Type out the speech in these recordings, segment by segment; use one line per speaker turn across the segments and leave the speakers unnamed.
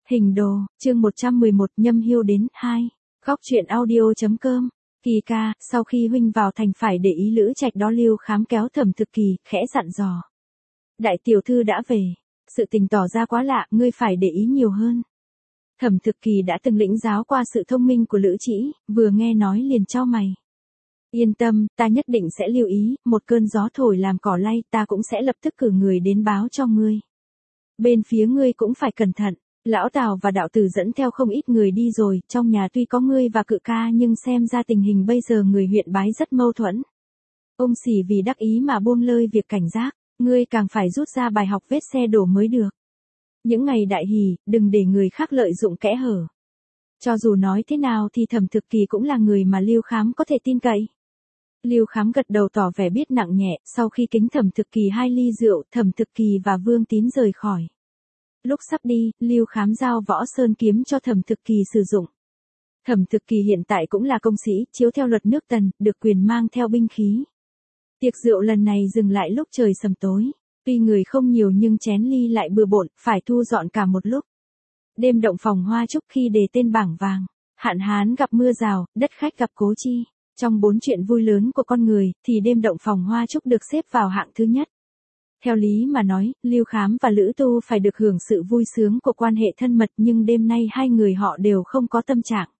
Hình đồ, chương 111 Nhâm Hiêu đến 2. Góc truyện audio.com. Kỳ ca, sau khi huynh vào thành phải để ý Lữ Trạch đó. Lưu Khám kéo Thẩm Thực Kỳ, khẽ dặn dò. Đại tiểu thư đã về. Sự tình tỏ ra quá lạ, ngươi phải để ý nhiều hơn. Thẩm Thực Kỳ đã từng lĩnh giáo qua sự thông minh của Lữ Trĩ, vừa nghe nói liền chau mày. Yên tâm, ta nhất định sẽ lưu ý, một cơn gió thổi làm cỏ lay, ta cũng sẽ lập tức cử người đến báo cho ngươi. Bên phía ngươi cũng phải cẩn thận. Lão Tào và đạo tử dẫn theo không ít người đi rồi, trong nhà tuy có ngươi và Cự ca nhưng xem ra tình hình bây giờ người huyện Bái rất mâu thuẫn. Ông Sỉ vì đắc ý mà buông lơi việc cảnh giác, ngươi càng phải rút ra bài học vết xe đổ mới được. Những ngày đại hỷ, đừng để người khác lợi dụng kẽ hở. Cho dù nói thế nào thì Thẩm Thực Kỳ cũng là người mà Lưu Khám có thể tin cậy. Lưu Khám gật đầu tỏ vẻ biết nặng nhẹ, sau khi kính Thẩm Thực Kỳ 2 ly rượu, Thẩm Thực Kỳ và Vương Tín rời khỏi. Lúc sắp đi, Lưu Khám giao Võ Sơn kiếm cho Thẩm Thực Kỳ sử dụng. Thẩm Thực Kỳ hiện tại cũng là công sĩ, chiếu theo luật nước Tần, được quyền mang theo binh khí. Tiệc rượu lần này dừng lại lúc trời sầm tối. Tuy người không nhiều nhưng chén ly lại bừa bộn, phải thu dọn cả một lúc. Đêm động phòng hoa chúc khi đề tên bảng vàng. Hạn hán gặp mưa rào, đất khách gặp cố chi. Trong 4 chuyện vui lớn của con người, thì đêm động phòng hoa chúc được xếp vào hạng thứ nhất. Theo lý mà nói, Lưu Khám và Lữ Tu phải được hưởng sự vui sướng của quan hệ thân mật nhưng đêm nay hai người họ đều không có tâm trạng.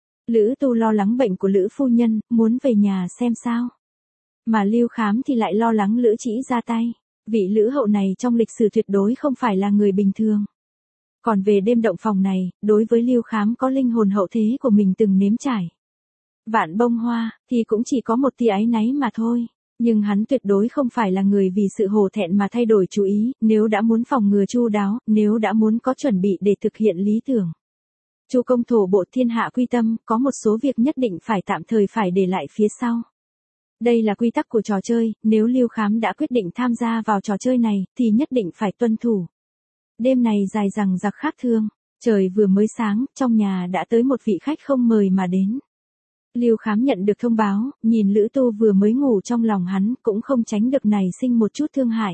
Lữ Tu lo lắng bệnh của Lữ phu nhân, muốn về nhà xem sao. Mà Lưu Khám thì lại lo lắng Lữ Trĩ ra tay. Vị Lữ hậu này trong lịch sử tuyệt đối không phải là người bình thường. Còn về đêm động phòng này, đối với Lưu Khám có linh hồn hậu thế của mình từng nếm trải. Vạn bông hoa, thì cũng chỉ có một tia áy náy mà thôi. Nhưng hắn tuyệt đối không phải là người vì sự hổ thẹn mà thay đổi chủ ý, nếu đã muốn phòng ngừa chu đáo, nếu đã muốn có chuẩn bị để thực hiện lý tưởng. Chu công thổ bộ thiên hạ quy tâm, có một số việc nhất định phải tạm thời phải để lại phía sau. Đây là quy tắc của trò chơi, nếu Lưu Khám đã quyết định tham gia vào trò chơi này, thì nhất định phải tuân thủ. Đêm này dài dằng dặc khác thường, trời vừa mới sáng, trong nhà đã tới một vị khách không mời mà đến. Lưu Khám nhận được thông báo, nhìn Lữ Tu vừa mới ngủ trong lòng hắn, cũng không tránh được nảy sinh một chút thương hại.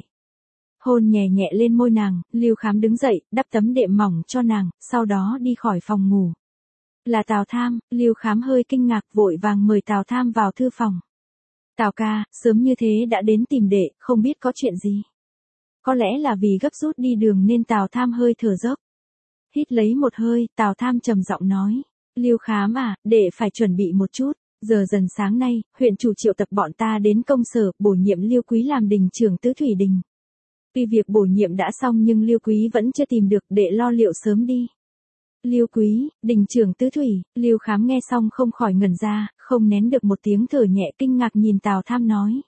Hôn nhẹ nhẹ lên môi nàng, Lưu Khám đứng dậy, đắp tấm đệm mỏng cho nàng, sau đó đi khỏi phòng ngủ. Là Tào Tham, Lưu Khám hơi kinh ngạc vội vàng mời Tào Tham vào thư phòng. Tào ca, sớm như thế đã đến tìm đệ, không biết có chuyện gì. Có lẽ là vì gấp rút đi đường nên Tào Tham hơi thở dốc. Hít lấy một hơi, Tào Tham trầm giọng nói. Lưu Khám à, đệ phải chuẩn bị một chút. Giờ dần sáng nay, huyện chủ triệu tập bọn ta đến công sở, bổ nhiệm Lưu Quý làm đình trưởng Tứ Thủy Đình. Tuy việc bổ nhiệm đã xong nhưng Lưu Quý vẫn chưa tìm được, đệ lo liệu sớm đi. Lưu Quý, đình trưởng Tứ Thủy, Lưu Khám nghe xong không khỏi ngẩn ra, không nén được một tiếng thở nhẹ kinh ngạc nhìn Tào Tham nói.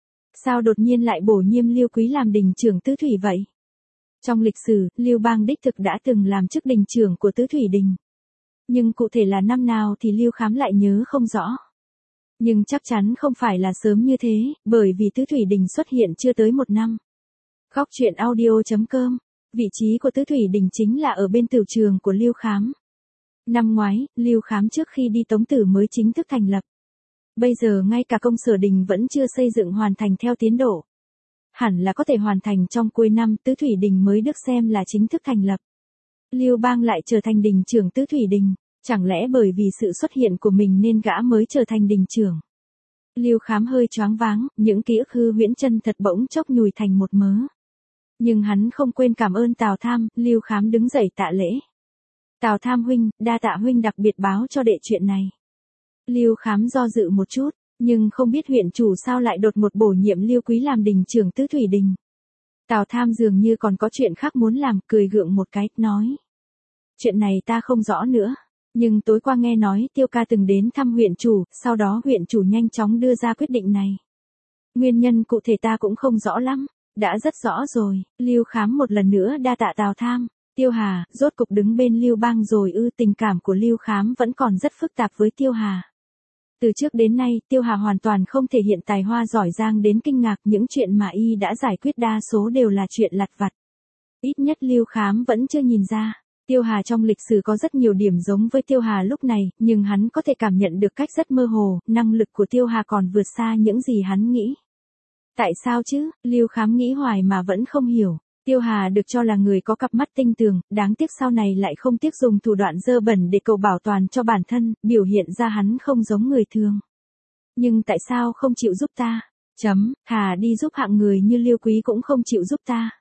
Sao đột nhiên lại bổ nhiệm Lưu Quý làm đình trưởng Tứ Thủy vậy? Trong lịch sử, Lưu Bang đích thực đã từng làm chức đình trưởng của Tứ Thủy Đình. Nhưng cụ thể là năm nào thì Lưu Khám lại nhớ không rõ. Nhưng chắc chắn không phải là sớm như thế, bởi vì Tứ Thủy Đình xuất hiện chưa tới 1 năm. Góc truyện audio.com. Vị trí của Tứ Thủy Đình chính là ở bên tửu trường của Lưu Khám. Năm ngoái, Lưu Khám trước khi đi Tống Tử mới chính thức thành lập. Bây giờ ngay cả công sở đình vẫn chưa xây dựng hoàn thành theo tiến độ. Hẳn là có thể hoàn thành trong cuối năm, Tứ Thủy Đình mới được xem là chính thức thành lập. Lưu Bang lại trở thành đình trưởng Tứ Thủy Đình, chẳng lẽ bởi vì sự xuất hiện của mình nên gã mới trở thành đình trưởng. Lưu Khám hơi choáng váng, những ký ức hư huyễn chân thật bỗng chốc nhùi thành một mớ. Nhưng hắn không quên cảm ơn Tào Tham, Lưu Khám đứng dậy tạ lễ. Tào Tham huynh, đa tạ huynh đặc biệt báo cho đệ chuyện này. Lưu Khám do dự một chút, nhưng không biết huyện chủ sao lại đột ngột bổ nhiệm Lưu Quý làm đình trưởng Tứ Thủy Đình. Tào Tham dường như còn có chuyện khác muốn làm, cười gượng một cái, nói. Chuyện này ta không rõ nữa, nhưng tối qua nghe nói Tiêu ca từng đến thăm huyện chủ, sau đó huyện chủ nhanh chóng đưa ra quyết định này. Nguyên nhân cụ thể ta cũng không rõ lắm, đã rất rõ rồi. Lưu Khám một lần nữa đa tạ Tào Tham. Tiêu Hà, rốt cục đứng bên Lưu Bang rồi ư? Tình cảm của Lưu Khám vẫn còn rất phức tạp với Tiêu Hà. Từ trước đến nay, Tiêu Hà hoàn toàn không thể hiện tài hoa giỏi giang đến kinh ngạc, những chuyện mà y đã giải quyết đa số đều là chuyện lặt vặt. Ít nhất Lưu Khám vẫn chưa nhìn ra. Tiêu Hà trong lịch sử có rất nhiều điểm giống với Tiêu Hà lúc này, nhưng hắn có thể cảm nhận được cách rất mơ hồ, năng lực của Tiêu Hà còn vượt xa những gì hắn nghĩ. Tại sao chứ? Lưu Khám nghĩ hoài mà vẫn không hiểu. Tiêu Hà được cho là người có cặp mắt tinh tường, đáng tiếc sau này lại không tiếc dùng thủ đoạn dơ bẩn để cầu bảo toàn cho bản thân, biểu hiện ra hắn không giống người thường. Nhưng tại sao không chịu giúp ta? Hà đi giúp hạng người như Liêu Quý cũng không chịu giúp ta.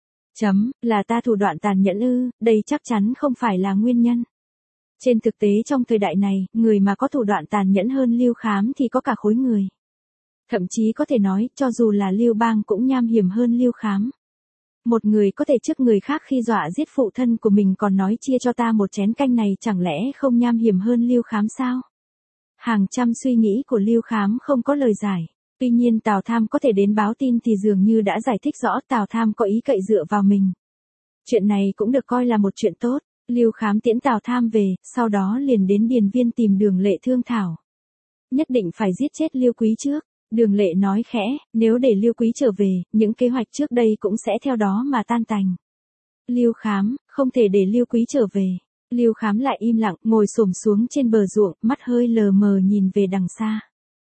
Là ta thủ đoạn tàn nhẫn ư, đây chắc chắn không phải là nguyên nhân. Trên thực tế trong thời đại này, người mà có thủ đoạn tàn nhẫn hơn Liêu Khám thì có cả khối người. Thậm chí có thể nói, cho dù là Liêu Bang cũng nham hiểm hơn Liêu Khám. Một người có thể trước người khác khi dọa giết phụ thân của mình còn nói chia cho ta một chén canh này chẳng lẽ không nham hiểm hơn Liêu Khám sao? Hàng trăm suy nghĩ của Liêu Khám không có lời giải. Tuy nhiên Tào Tham có thể đến báo tin thì dường như đã giải thích rõ Tào Tham có ý cậy dựa vào mình. Chuyện này cũng được coi là một chuyện tốt. Liêu Khám tiễn Tào Tham về, sau đó liền đến Điền Viên tìm Đường Lệ thương thảo. Nhất định phải giết chết Liêu Quý trước. Đường Lệ nói khẽ, nếu để Liêu Quý trở về, những kế hoạch trước đây cũng sẽ theo đó mà tan tành. Liêu Khám, không thể để Liêu Quý trở về. Liêu Khám lại im lặng, ngồi xổm xuống trên bờ ruộng, mắt hơi lờ mờ nhìn về đằng xa.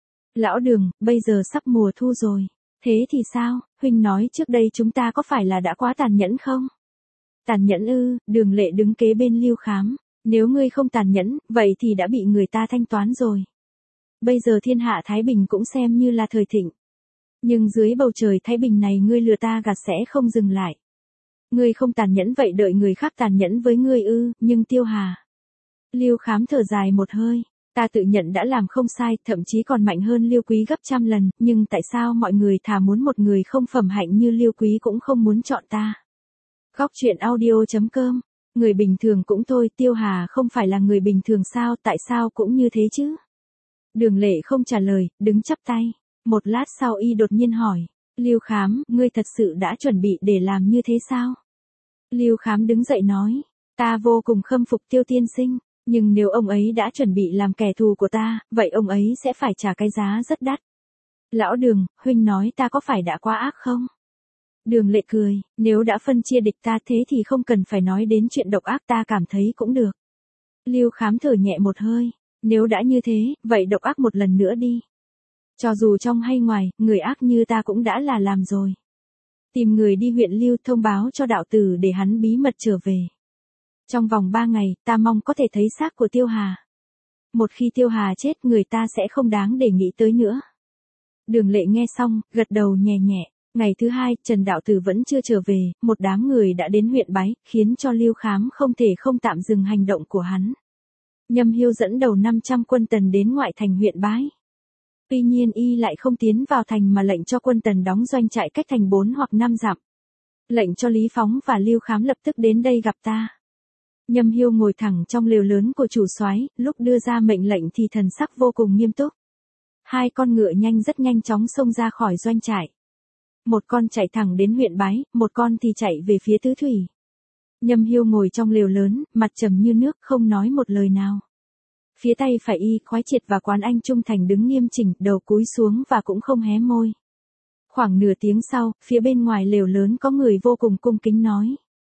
Lão Đường, bây giờ sắp mùa thu rồi. Thế thì sao, huynh nói trước đây chúng ta có phải là đã quá tàn nhẫn không? Tàn nhẫn ư? Đường Lệ đứng kế bên Liêu Khám. Nếu ngươi không tàn nhẫn, vậy thì đã bị người ta thanh toán rồi. Bây giờ thiên hạ Thái Bình cũng xem như là thời thịnh. Nhưng dưới bầu trời Thái Bình này ngươi lừa ta gạt sẽ không dừng lại. Ngươi không tàn nhẫn vậy đợi người khác tàn nhẫn với ngươi ư, nhưng Tiêu Hà. Liêu Khám thở dài một hơi. Ta tự nhận đã làm không sai, thậm chí còn mạnh hơn Liêu Quý gấp trăm lần, nhưng tại sao mọi người thà muốn một người không phẩm hạnh như Liêu Quý cũng không muốn chọn ta? Góc truyện audio.com. Người bình thường cũng thôi, Tiêu Hà không phải là người bình thường sao, tại sao cũng như thế chứ? Đường Lệ không trả lời, đứng chắp tay. Một lát sau y đột nhiên hỏi. Liêu Khám, ngươi thật sự đã chuẩn bị để làm như thế sao? Liêu Khám đứng dậy nói. Ta vô cùng khâm phục Tiêu tiên sinh. Nhưng nếu ông ấy đã chuẩn bị làm kẻ thù của ta, vậy ông ấy sẽ phải trả cái giá rất đắt. Lão Đường, huynh nói ta có phải đã quá ác không? Đường Lệ cười, nếu đã phân chia địch ta thế thì không cần phải nói đến chuyện độc ác ta cảm thấy cũng được. Liêu Khám thở nhẹ một hơi, nếu đã như thế, vậy độc ác một lần nữa đi. Cho dù trong hay ngoài, người ác như ta cũng đã là làm rồi. Tìm người đi huyện Lưu thông báo cho đạo tử để hắn bí mật trở về. Trong vòng 3 ngày, ta mong có thể thấy xác của Tiêu Hà. Một khi Tiêu Hà chết người ta sẽ không đáng để nghĩ tới nữa. Đường Lệ nghe xong, gật đầu nhẹ nhẹ. Ngày thứ hai, Trần Đạo Tử vẫn chưa trở về, một đám người đã đến huyện Bái, khiến cho Liêu Khám không thể không tạm dừng hành động của hắn. Nhâm Hiêu dẫn đầu 500 quân Tần đến ngoại thành huyện Bái. Tuy nhiên y lại không tiến vào thành mà lệnh cho quân Tần đóng doanh trại cách thành 4 hoặc 5 dặm. Lệnh cho Lý Phóng và Liêu Khám lập tức đến đây gặp ta. Nhâm Hiêu ngồi thẳng trong lều lớn của chủ soái, lúc đưa ra mệnh lệnh thì thần sắc vô cùng nghiêm túc. Hai con ngựa rất nhanh chóng xông ra khỏi doanh trại. Một con chạy thẳng đến huyện Bái, một con thì chạy về phía Tứ Thủy. Nhâm Hiêu ngồi trong lều lớn, mặt trầm như nước không nói một lời nào. Phía tay phải y, Khoái Triệt và Quán Anh Trung Thành đứng nghiêm chỉnh, đầu cúi xuống và cũng không hé môi. Khoảng nửa tiếng sau, phía bên ngoài lều lớn có người vô cùng cung kính nói.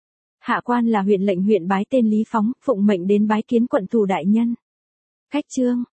Hạ quan là huyện lệnh huyện Bái tên Lý Phóng, phụng mệnh đến bái kiến quận thủ đại nhân. Cách chương